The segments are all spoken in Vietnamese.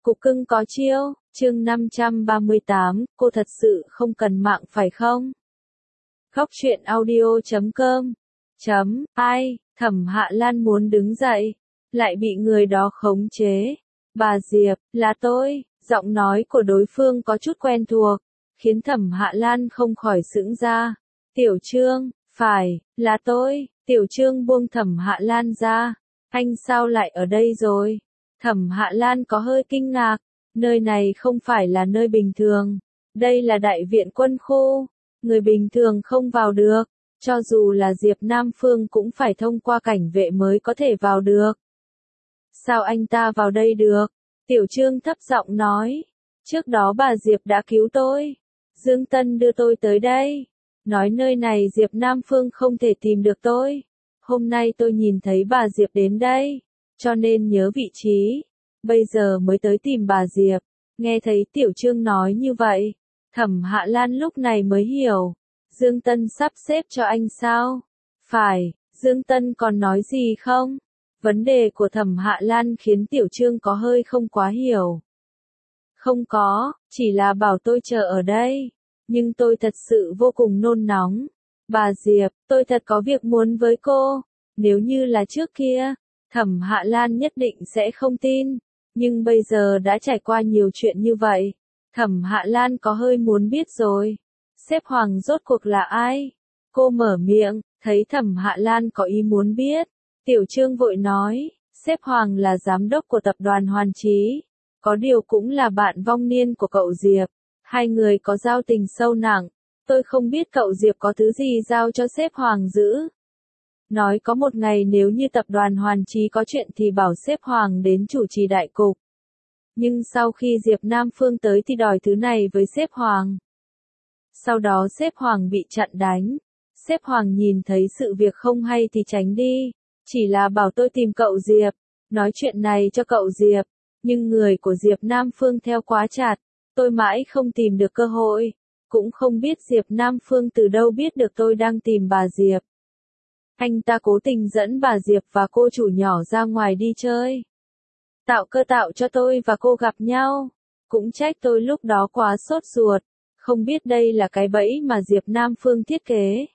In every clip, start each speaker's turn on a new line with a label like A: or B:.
A: Cục cưng có chiêu, chương 538, cô thật sự không cần mạng phải không? Khóc chuyện audio.com Ai, Thẩm Hạ Lan muốn đứng dậy, lại bị người đó khống chế. Bà Diệp, là tôi, giọng nói của đối phương có chút quen thuộc, khiến Thẩm Hạ Lan không khỏi sững ra. Tiểu Trương, phải, là tôi, Tiểu Trương buông Thẩm Hạ Lan ra. Anh sao lại ở đây rồi? Thẩm Hạ Lan có hơi kinh ngạc, nơi này không phải là nơi bình thường, đây là đại viện quân khu, người bình thường không vào được, cho dù là Diệp Nam Phương cũng phải thông qua cảnh vệ mới có thể vào được. Sao anh ta vào đây được? Tiểu Trương thấp giọng nói, trước đó bà Diệp đã cứu tôi, Dương Tân đưa tôi tới đây, nói nơi này Diệp Nam Phương không thể tìm được tôi, hôm nay tôi nhìn thấy bà Diệp đến đây, cho nên nhớ vị trí, bây giờ mới tới tìm bà Diệp. Nghe thấy Tiểu Trương nói như vậy, Thẩm Hạ Lan lúc này mới hiểu, Dương Tân sắp xếp cho anh sao? Phải, Dương Tân còn nói gì không? Vấn đề của Thẩm Hạ Lan khiến Tiểu Trương có hơi không quá hiểu. Không có, chỉ là bảo tôi chờ ở đây, nhưng tôi thật sự vô cùng nôn nóng. Bà Diệp, tôi thật có việc muốn với cô, nếu như là trước kia, Thẩm Hạ Lan nhất định sẽ không tin, nhưng bây giờ đã trải qua nhiều chuyện như vậy, Thẩm Hạ Lan có hơi muốn biết rồi. Sếp Hoàng rốt cuộc là ai? Cô mở miệng, thấy Thẩm Hạ Lan có ý muốn biết, Tiểu Trương vội nói, sếp Hoàng là giám đốc của tập đoàn Hoàn Chí, có điều cũng là bạn vong niên của cậu Diệp, hai người có giao tình sâu nặng, tôi không biết cậu Diệp có thứ gì giao cho sếp Hoàng giữ. Nói có một ngày nếu như tập đoàn Hoàn Chí có chuyện thì bảo sếp Hoàng đến chủ trì đại cục. Nhưng sau khi Diệp Nam Phương tới thì đòi thứ này với sếp Hoàng. Sau đó sếp Hoàng bị chặn đánh. Sếp Hoàng nhìn thấy sự việc không hay thì tránh đi. Chỉ là bảo tôi tìm cậu Diệp, nói chuyện này cho cậu Diệp. Nhưng người của Diệp Nam Phương theo quá chặt, tôi mãi không tìm được cơ hội. Cũng không biết Diệp Nam Phương từ đâu biết được tôi đang tìm bà Diệp. Anh ta cố tình dẫn bà Diệp và cô chủ nhỏ ra ngoài đi chơi. Tạo cơ tạo cho tôi và cô gặp nhau. Cũng trách tôi lúc đó quá sốt ruột. Không biết đây là cái bẫy mà Diệp Nam Phương thiết kế.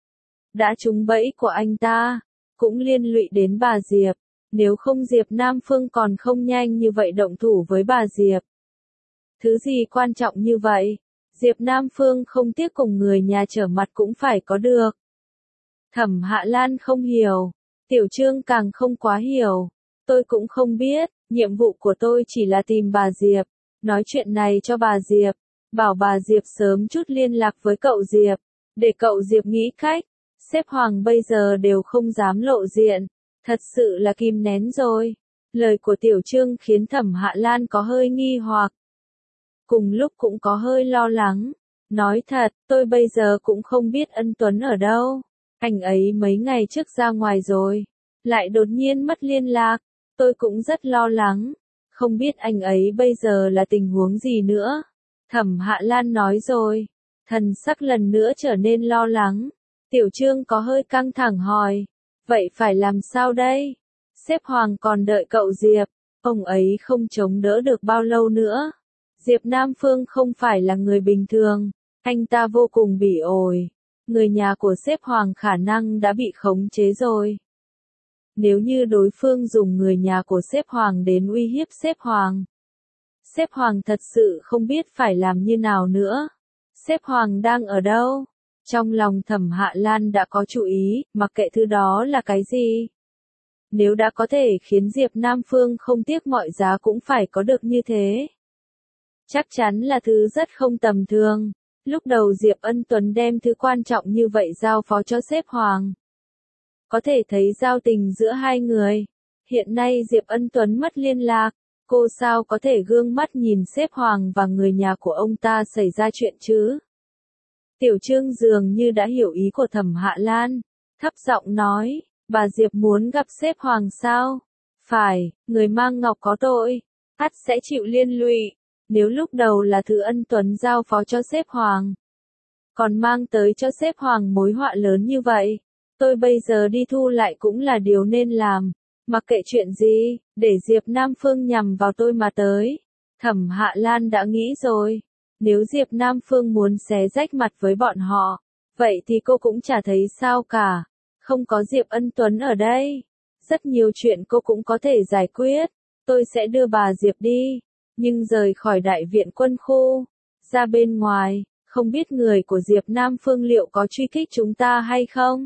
A: Đã trúng bẫy của anh ta. Cũng liên lụy đến bà Diệp. Nếu không Diệp Nam Phương còn không nhanh như vậy động thủ với bà Diệp. Thứ gì quan trọng như vậy? Diệp Nam Phương không tiếc cùng người nhà trở mặt cũng phải có được. Thẩm Hạ Lan không hiểu. Tiểu Trương càng không quá hiểu. Tôi cũng không biết, nhiệm vụ của tôi chỉ là tìm bà Diệp, nói chuyện này cho bà Diệp, bảo bà Diệp sớm chút liên lạc với cậu Diệp, để cậu Diệp nghĩ cách. Sếp Hoàng bây giờ đều không dám lộ diện, thật sự là kìm nén rồi. Lời của Tiểu Trương khiến Thẩm Hạ Lan có hơi nghi hoặc. Cùng lúc cũng có hơi lo lắng. Nói thật, tôi bây giờ cũng không biết Ân Tuấn ở đâu. Anh ấy mấy ngày trước ra ngoài rồi, lại đột nhiên mất liên lạc. Tôi cũng rất lo lắng, không biết anh ấy bây giờ là tình huống gì nữa. Thẩm Hạ Lan nói rồi, thần sắc lần nữa trở nên lo lắng. Tiểu Trương có hơi căng thẳng hỏi, vậy phải làm sao đây? Sếp Hoàng còn đợi cậu Diệp, ông ấy không chống đỡ được bao lâu nữa. Diệp Nam Phương không phải là người bình thường, anh ta vô cùng bỉ ổi. Người nhà của sếp Hoàng khả năng đã bị khống chế rồi. Nếu như đối phương dùng người nhà của sếp Hoàng đến uy hiếp sếp Hoàng thật sự không biết phải làm như nào nữa. Sếp Hoàng đang ở đâu? Trong lòng Thẩm Hạ Lan đã có chủ ý, mặc kệ thứ đó là cái gì. Nếu đã có thể khiến Diệp Nam Phương không tiếc mọi giá cũng phải có được như thế. Chắc chắn là thứ rất không tầm thường. Lúc đầu Diệp Ân Tuấn đem thứ quan trọng như vậy giao phó cho sếp Hoàng. Có thể thấy giao tình giữa hai người. Hiện nay Diệp Ân Tuấn mất liên lạc, cô sao có thể gương mắt nhìn sếp Hoàng và người nhà của ông ta xảy ra chuyện chứ? Tiểu Trương dường như đã hiểu ý của Thẩm Hạ Lan, thấp giọng nói, bà Diệp muốn gặp sếp Hoàng sao? Phải, người mang ngọc có tội, ắt sẽ chịu liên lụy. Nếu lúc đầu là thứ Ân Tuấn giao phó cho sếp Hoàng, còn mang tới cho sếp Hoàng mối họa lớn như vậy, tôi bây giờ đi thu lại cũng là điều nên làm. Mặc kệ chuyện gì, để Diệp Nam Phương nhằm vào tôi mà tới. Thẩm Hạ Lan đã nghĩ rồi. Nếu Diệp Nam Phương muốn xé rách mặt với bọn họ, vậy thì cô cũng chả thấy sao cả. Không có Diệp Ân Tuấn ở đây. Rất nhiều chuyện cô cũng có thể giải quyết. Tôi sẽ đưa bà Diệp đi. Nhưng rời khỏi đại viện quân khu. Ra bên ngoài, không biết người của Diệp Nam Phương liệu có truy kích chúng ta hay không?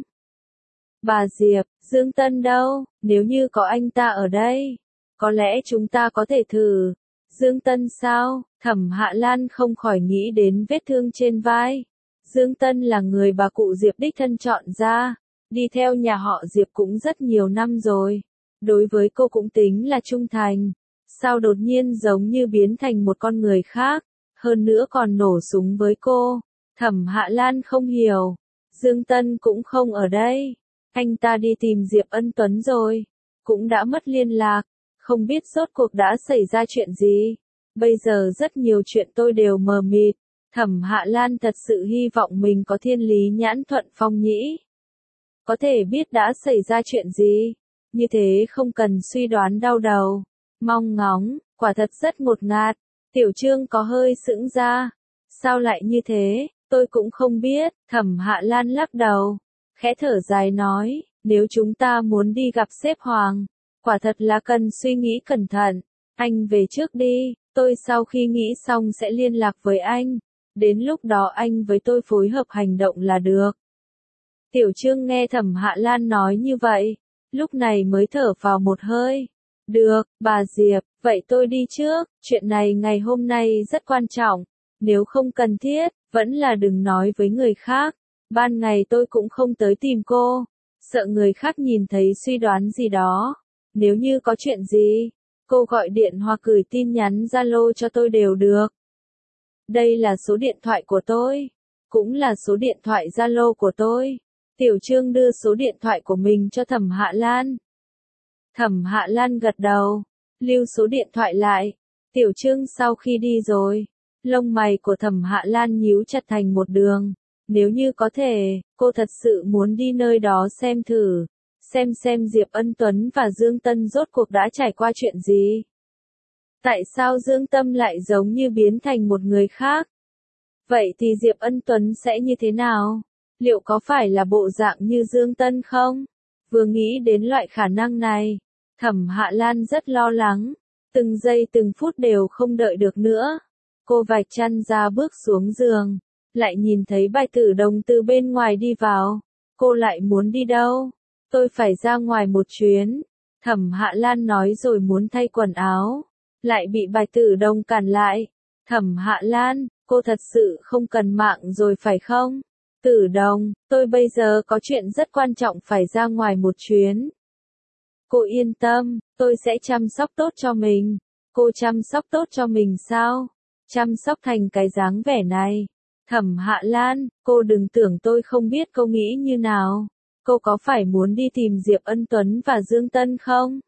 A: Bà Diệp, Dương Tân đâu? Nếu như có anh ta ở đây, có lẽ chúng ta có thể thử. Dương Tân sao? Thẩm Hạ Lan không khỏi nghĩ đến vết thương trên vai. Dương Tân là người bà cụ Diệp đích thân chọn ra. Đi theo nhà họ Diệp cũng rất nhiều năm rồi. Đối với cô cũng tính là trung thành. Sao đột nhiên giống như biến thành một con người khác, hơn nữa còn nổ súng với cô. Thẩm Hạ Lan không hiểu. Dương Tân cũng không ở đây. Anh ta đi tìm Diệp Ân Tuấn rồi. Cũng đã mất liên lạc. Không biết rốt cuộc đã xảy ra chuyện gì. Bây giờ rất nhiều chuyện tôi đều mờ mịt. Thẩm Hạ Lan thật sự hy vọng mình có thiên lý nhãn thuận phong nhĩ. Có thể biết đã xảy ra chuyện gì. Như thế không cần suy đoán đau đầu. Mong ngóng, quả thật rất ngột ngạt. Tiểu Trương có hơi sững ra. Sao lại như thế, tôi cũng không biết. Thẩm Hạ Lan lắc đầu. Khẽ thở dài nói, nếu chúng ta muốn đi gặp sếp Hoàng, quả thật là cần suy nghĩ cẩn thận. Anh về trước đi, tôi sau khi nghĩ xong sẽ liên lạc với anh. Đến lúc đó anh với tôi phối hợp hành động là được. Tiểu Trương nghe Thẩm Hạ Lan nói như vậy, lúc này mới thở vào một hơi. Được, bà Diệp, vậy tôi đi trước, chuyện này ngày hôm nay rất quan trọng. Nếu không cần thiết, vẫn là đừng nói với người khác. Ban ngày tôi cũng không tới tìm cô. Sợ người khác nhìn thấy suy đoán gì đó. Nếu như có chuyện gì, cô gọi điện hoặc gửi tin nhắn Zalo cho tôi đều được. Đây là số điện thoại của tôi. Cũng là số điện thoại Zalo của tôi. Tiểu Trương đưa số điện thoại của mình cho Thẩm Hạ Lan. Thẩm Hạ Lan gật đầu. Lưu số điện thoại lại. Tiểu Trương sau khi đi rồi. Lông mày của Thẩm Hạ Lan nhíu chặt thành một đường. Nếu như có thể, cô thật sự muốn đi nơi đó xem thử. Xem Diệp Ân Tuấn và Dương Tân rốt cuộc đã trải qua chuyện gì. Tại sao Dương Tâm lại giống như biến thành một người khác? Vậy thì Diệp Ân Tuấn sẽ như thế nào? Liệu có phải là bộ dạng như Dương Tân không? Vừa nghĩ đến loại khả năng này, Thẩm Hạ Lan rất lo lắng. Từng giây từng phút đều không đợi được nữa. Cô vạch chăn ra bước xuống giường. Lại nhìn thấy Bạch Tử Đồng từ bên ngoài đi vào. Cô lại muốn đi đâu? Tôi phải ra ngoài một chuyến. Thẩm Hạ Lan nói rồi muốn thay quần áo. Lại bị Bạch Tử Đồng cản lại. Thẩm Hạ Lan, cô thật sự không cần mạng rồi phải không? Tử Đồng, tôi bây giờ có chuyện rất quan trọng phải ra ngoài một chuyến. Cô yên tâm, tôi sẽ chăm sóc tốt cho mình. Cô chăm sóc tốt cho mình sao? Chăm sóc thành cái dáng vẻ này. Thẩm Hạ Lan, cô đừng tưởng tôi không biết cô nghĩ như nào. Cô có phải muốn đi tìm Diệp Ân Tuấn và Dương Tân không?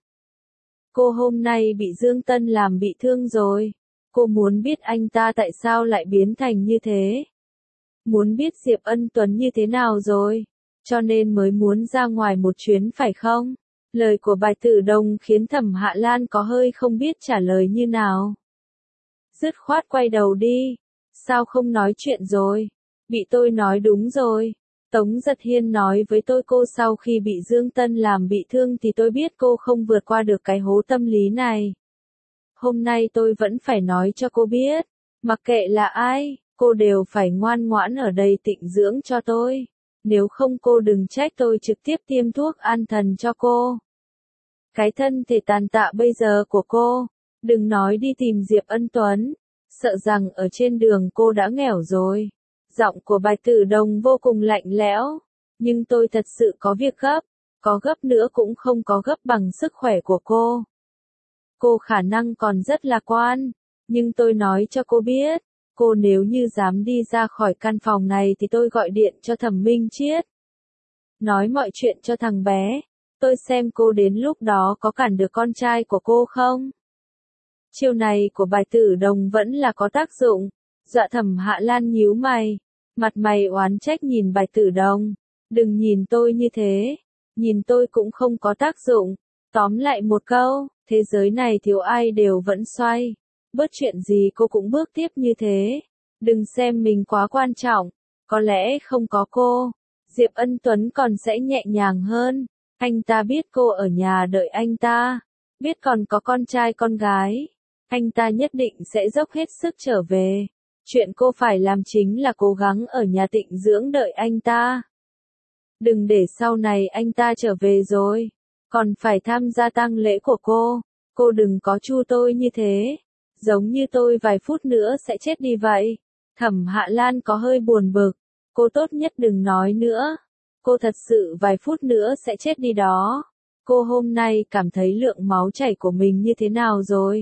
A: Cô hôm nay bị Dương Tân làm bị thương rồi. Cô muốn biết anh ta tại sao lại biến thành như thế. Muốn biết Diệp Ân Tuấn như thế nào rồi. Cho nên mới muốn ra ngoài một chuyến phải không? Lời của Bạch Tử Đồng khiến Thẩm Hạ Lan có hơi không biết trả lời như nào. Dứt khoát quay đầu đi. Sao không nói chuyện rồi? Bị tôi nói đúng rồi. Tống Giật Hiên nói với tôi cô sau khi bị Dương Tân làm bị thương thì tôi biết cô không vượt qua được cái hố tâm lý này. Hôm nay tôi vẫn phải nói cho cô biết. Mặc kệ là ai, cô đều phải ngoan ngoãn ở đây tịnh dưỡng cho tôi. Nếu không cô đừng trách tôi trực tiếp tiêm thuốc an thần cho cô. Cái thân thể tàn tạ bây giờ của cô, đừng nói đi tìm Diệp Ân Tuấn. Sợ rằng ở trên đường cô đã nghèo rồi. Giọng của Bạch Tử Đồng vô cùng lạnh lẽo. Nhưng tôi thật sự có việc gấp. Có gấp nữa cũng không có gấp bằng sức khỏe của cô. Cô khả năng còn rất lạc quan. Nhưng tôi nói cho cô biết. Cô nếu như dám đi ra khỏi căn phòng này thì tôi gọi điện cho Thẩm Minh Chiết. Nói mọi chuyện cho thằng bé. Tôi xem cô đến lúc đó có cản được con trai của cô không? Chiêu này của Bạch Tử Đồng vẫn là có tác dụng. Dọa Thẩm Hạ Lan nhíu mày. Mặt mày oán trách nhìn Bạch Tử Đồng. Đừng nhìn tôi như thế. Nhìn tôi cũng không có tác dụng. Tóm lại một câu, thế giới này thiếu ai đều vẫn xoay. Bớt chuyện gì cô cũng bước tiếp như thế. Đừng xem mình quá quan trọng. Có lẽ không có cô, Diệp Ân Tuấn còn sẽ nhẹ nhàng hơn. Anh ta biết cô ở nhà đợi anh ta. Biết còn có con trai con gái. Anh ta nhất định sẽ dốc hết sức trở về. Chuyện cô phải làm chính là cố gắng ở nhà tịnh dưỡng đợi anh ta. Đừng để sau này anh ta trở về rồi, còn phải tham gia tang lễ của cô. Cô đừng có chu tôi như thế. Giống như tôi vài phút nữa sẽ chết đi vậy. Thẩm Hạ Lan có hơi buồn bực. Cô tốt nhất đừng nói nữa. Cô thật sự vài phút nữa sẽ chết đi đó. Cô hôm nay cảm thấy lượng máu chảy của mình như thế nào rồi?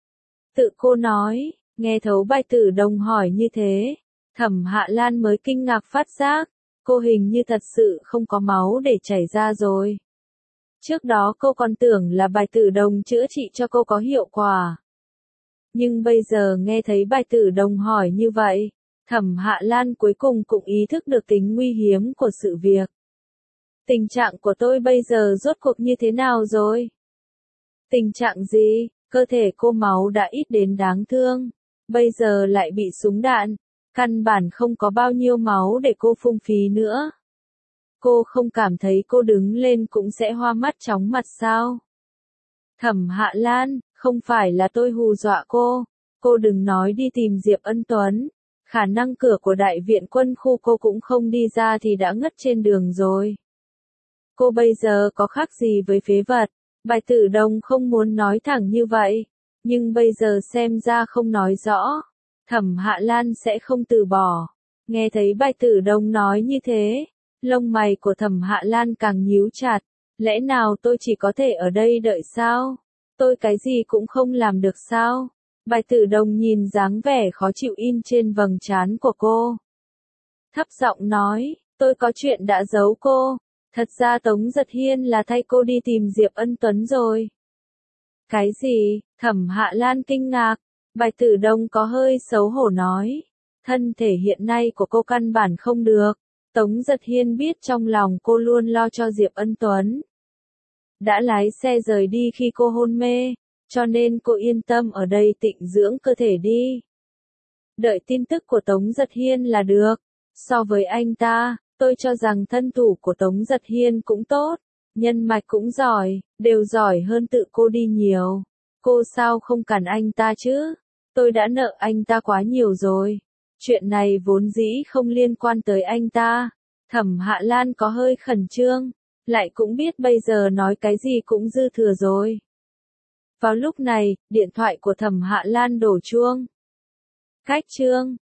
A: Tự cô nói, nghe Thấu Bài Tử Đồng hỏi như thế. Thẩm Hạ Lan mới kinh ngạc phát giác. Cô hình như thật sự không có máu để chảy ra rồi. Trước đó cô còn tưởng là Bài Tử Đồng chữa trị cho cô có hiệu quả. Nhưng bây giờ nghe thấy Bài Tử Đồng hỏi như vậy, Thẩm Hạ Lan cuối cùng cũng ý thức được tính nguy hiểm của sự việc. Tình trạng của tôi bây giờ rốt cuộc như thế nào rồi? Tình trạng gì? Cơ thể cô máu đã ít đến đáng thương. Bây giờ lại bị súng đạn. Căn bản không có bao nhiêu máu để cô phung phí nữa. Cô không cảm thấy cô đứng lên cũng sẽ hoa mắt chóng mặt sao? Thẩm Hạ Lan, không phải là tôi hù dọa cô. Cô đừng nói đi tìm Diệp Ân Tuấn. Khả năng cửa của đại viện quân khu cô cũng không đi ra thì đã ngất trên đường rồi. Cô bây giờ có khác gì với phế vật? Bài Tử Đồng không muốn nói thẳng như vậy. Nhưng bây giờ xem ra không nói rõ. Thẩm Hạ Lan sẽ không từ bỏ. Nghe thấy Bài Tử Đồng nói như thế, lông mày của Thẩm Hạ Lan càng nhíu chặt. Lẽ nào tôi chỉ có thể ở đây đợi sao? Tôi cái gì cũng không làm được sao? Bài Tử Đồng nhìn dáng vẻ khó chịu in trên vầng trán của cô. Thấp giọng nói, tôi có chuyện đã giấu cô. Thật ra Tống Giật Hiên là thay cô đi tìm Diệp Ân Tuấn rồi. Cái gì? Thẩm Hạ Lan kinh ngạc. Bài Tử Đồng có hơi xấu hổ nói. Thân thể hiện nay của cô căn bản không được. Tống Giật Hiên biết trong lòng cô luôn lo cho Diệp Ân Tuấn. Đã lái xe rời đi khi cô hôn mê, cho nên cô yên tâm ở đây tịnh dưỡng cơ thể đi. Đợi tin tức của Tống Giật Hiên là được. So với anh ta, tôi cho rằng thân thủ của Tống Giật Hiên cũng tốt, nhân mạch cũng giỏi, đều giỏi hơn tự cô đi nhiều. Cô sao không cản anh ta chứ? Tôi đã nợ anh ta quá nhiều rồi. Chuyện này vốn dĩ không liên quan tới anh ta. Thẩm Hạ Lan có hơi khẩn trương, lại cũng biết bây giờ nói cái gì cũng dư thừa rồi. Vào lúc này, điện thoại của Thẩm Hạ Lan đổ chuông. Cách chương